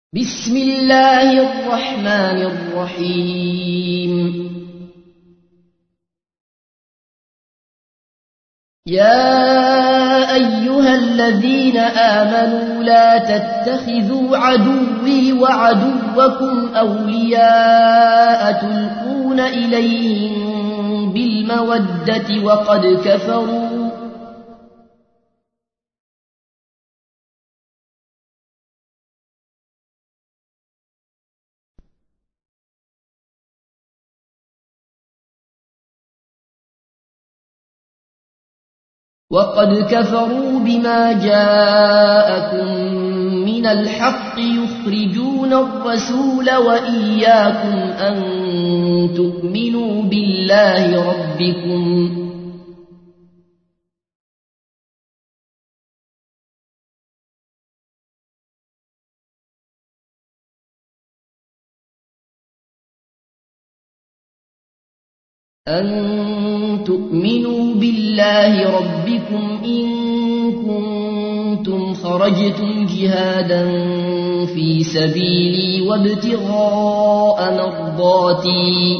بسم الله الرحمن الرحيم. يا أيها الذين آمنوا لا تتخذوا عدوي وعدوكم أولياء تلقون إليهم بالمودة وقد كفروا بما جاءكم من الحق يخرجون الرسول وإياكم أن تؤمنوا بالله ربكم إن كنتم خرجتم جهادا في سبيلي وابتغاء مرضاتي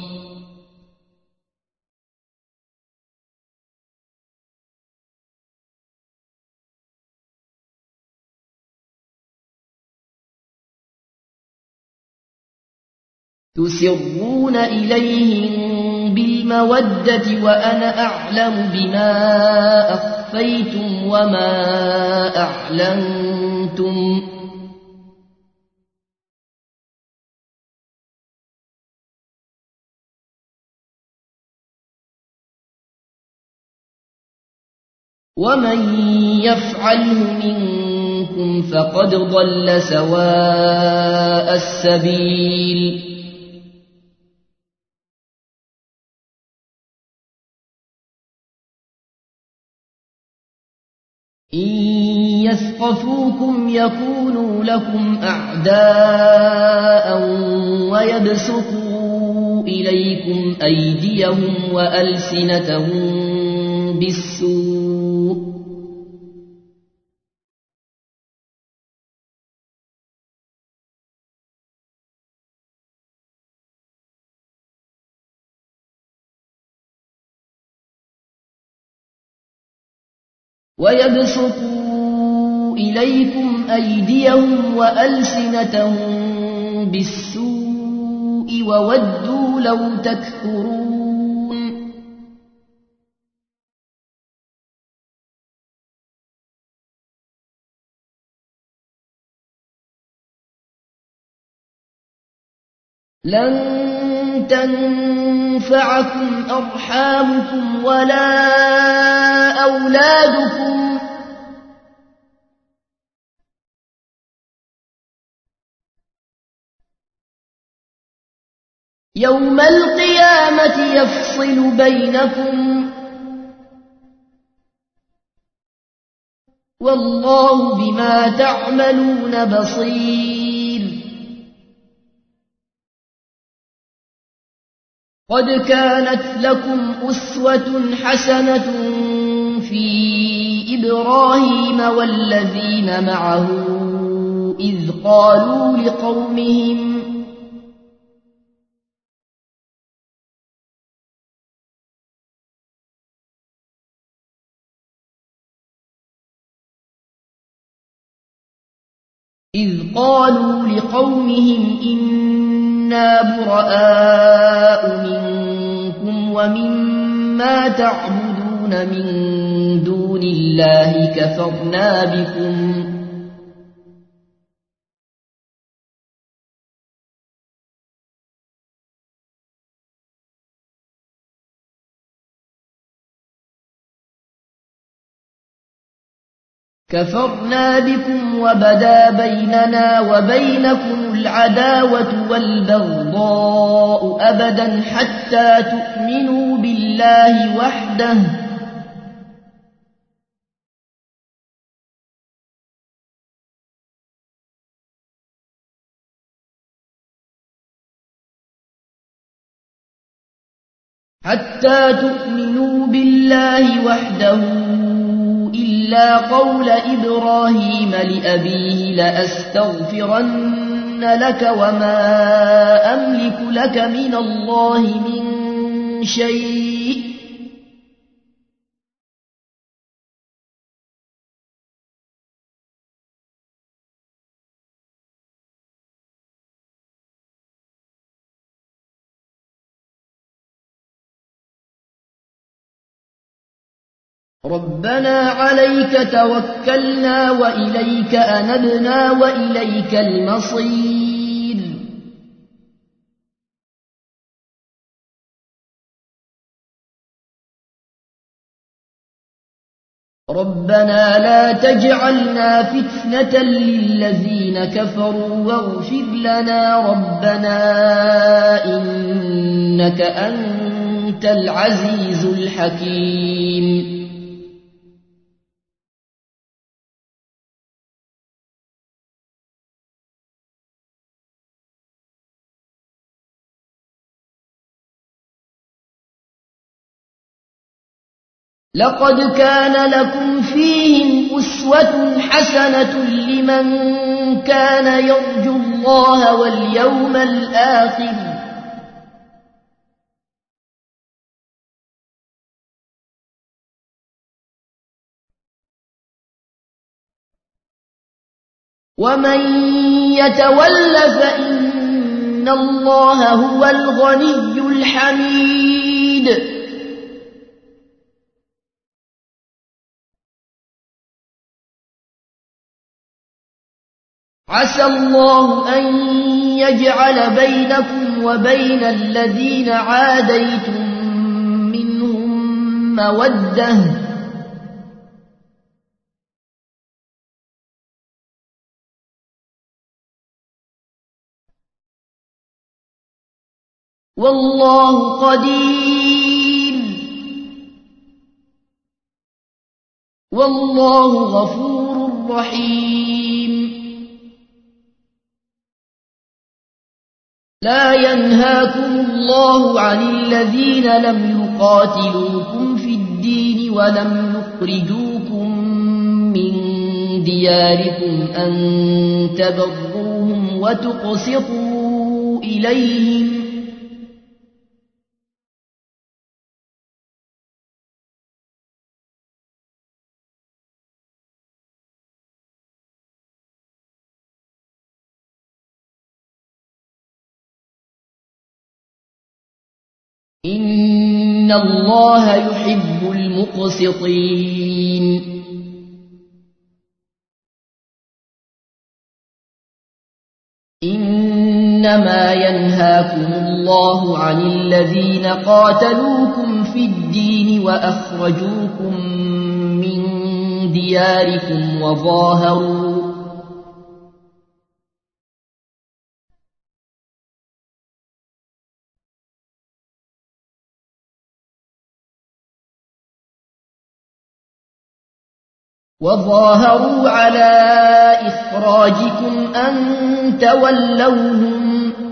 تسرون إليهم بالمودة وأنا أعلم بما أخفيتم وما أعلنتم ومن يفعله منكم فقد ضل سواء السبيل. إن يثقفوكم يكونوا لكم أعداء ويبسطوا إليكم أيديهم وألسنتهم بالسوء وودوا لو تكفرون. لن تنفعكم أرحامكم ولا أولادكم يوم القيامة يفصل بينكم والله بما تعملون بصير. قد كانت لكم أسوة حسنة في إبراهيم والذين معه إذ قالوا لقومهم إنا براء منكم ومما تعبدون من دون الله كفرنا بكم وبدا بيننا وبينكم العداوة والبغضاء أبدا حتى تؤمنوا بالله وحده إلا قول إبراهيم لأبيه لأستغفرن لك وما أملك لك من الله من شيء ربنا عليك توكلنا وإليك أنبنا وإليك المصير ربنا لا تجعلنا فتنة للذين كفروا واغفر لنا ربنا إنك أنت العزيز الحكيم لقد كان لكم فيهم أسوة حسنة لمن كان يرجو الله واليوم الآخر ومن يتول فإن الله هو الغني الحميد عسى الله أن يجعل بينكم وبين الذين عاديتم منهم مودة والله قدير والله غفور رحيم لا ينهاكم الله عن الذين لم يقاتلوكم في الدين ولم يخرجوكم من دياركم أن تبروهم وتقسطوا إليهم إن الله يحب المقسطين إنما ينهاكم الله عن الذين قاتلوكم في الدين وأخرجوكم من دياركم وظاهروا على إخراجكم أن تولوهم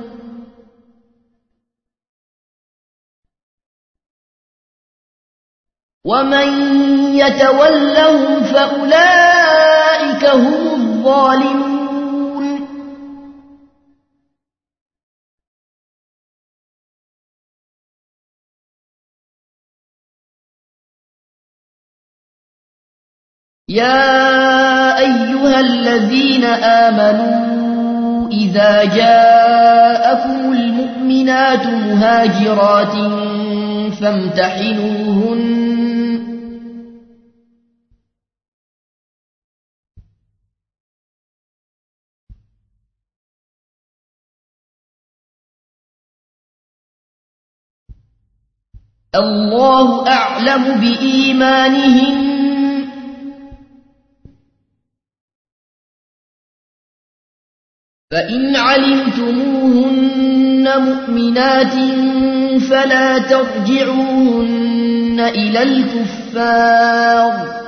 ومن يتولهم فأولئك هم الظالمون يا أيها الذين آمنوا إذا جاءكم المؤمنات مهاجرات فامتحنوهن الله أعلم بإيمانهن فإن علمتموهن مؤمنات فلا ترجعوهن إلى الكفار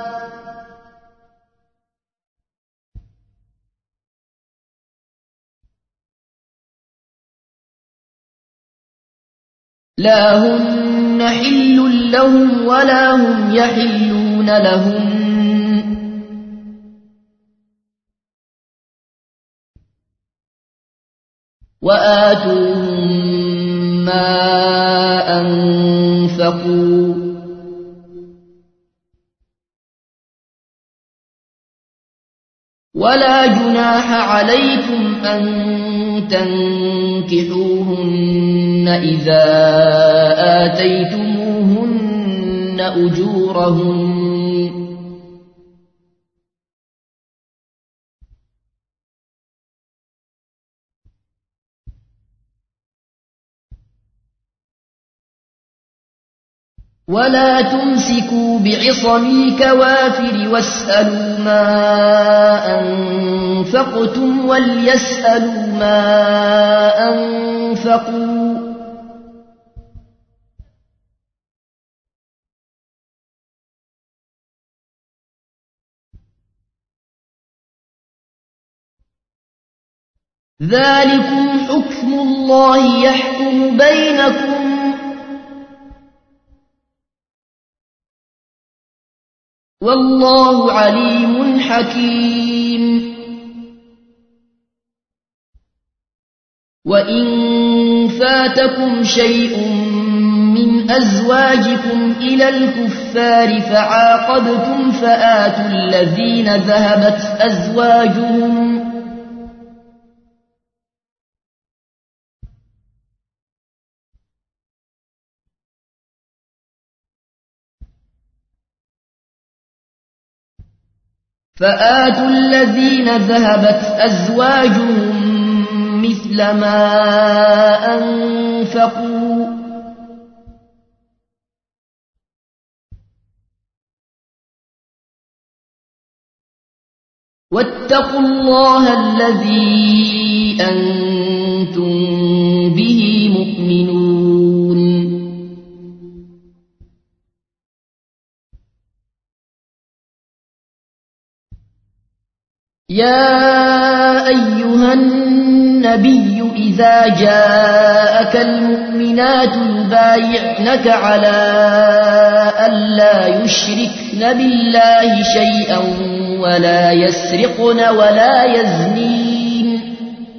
لا هن حل لهم ولا هم يحلون لهم وآتوهم ما أنفقوا ولا جناح عليكم أن تنكحوهن إذا آتيتموهن أجورهن ولا تمسكوا بعصم الكوافر واسألوا ما أنفقتم وليسألوا ما أنفقوا ذلكم حكم الله يحكم بينكم والله عليم حكيم وإن فاتكم شيء من أزواجكم إلى الكفار فعاقبتم فآتوا الذين ذهبت أزواجهم مثل ما أنفقوا واتقوا الله الذي أنتم به مؤمنون يا أيها النبي إذا جاءك المؤمنات يبايعنك على ألا يشركن بالله شيئا ولا يسرقن ولا يزنين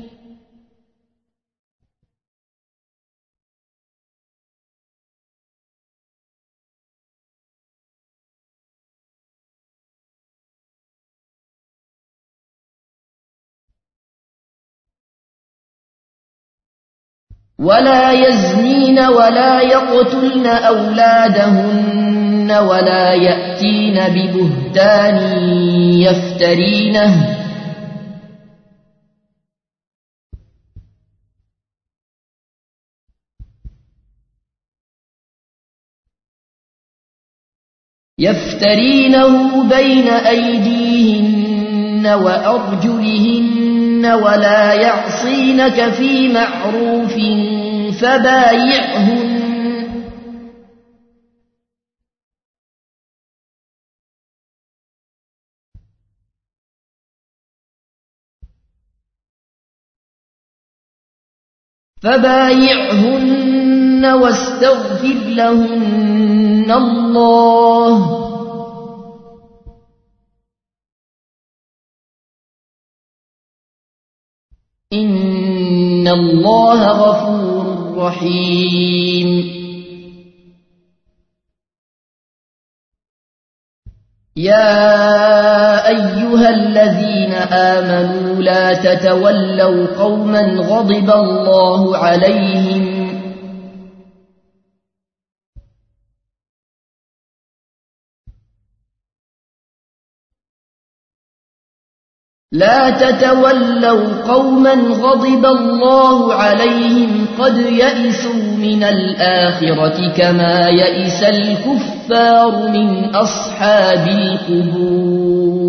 ولا يقتلن أولادهن ولا يأتين ببهتان يفترينه بين أيديهن وأرجلهن ولا يعصينك في معروف فبايعهن واستغفر لهن الله إن الله غفور رحيم يا أيها الذين آمنوا لا تتولوا قوما غضب الله عليهم قد يئسوا من الآخرة كما يئس الكفار من أصحاب القبور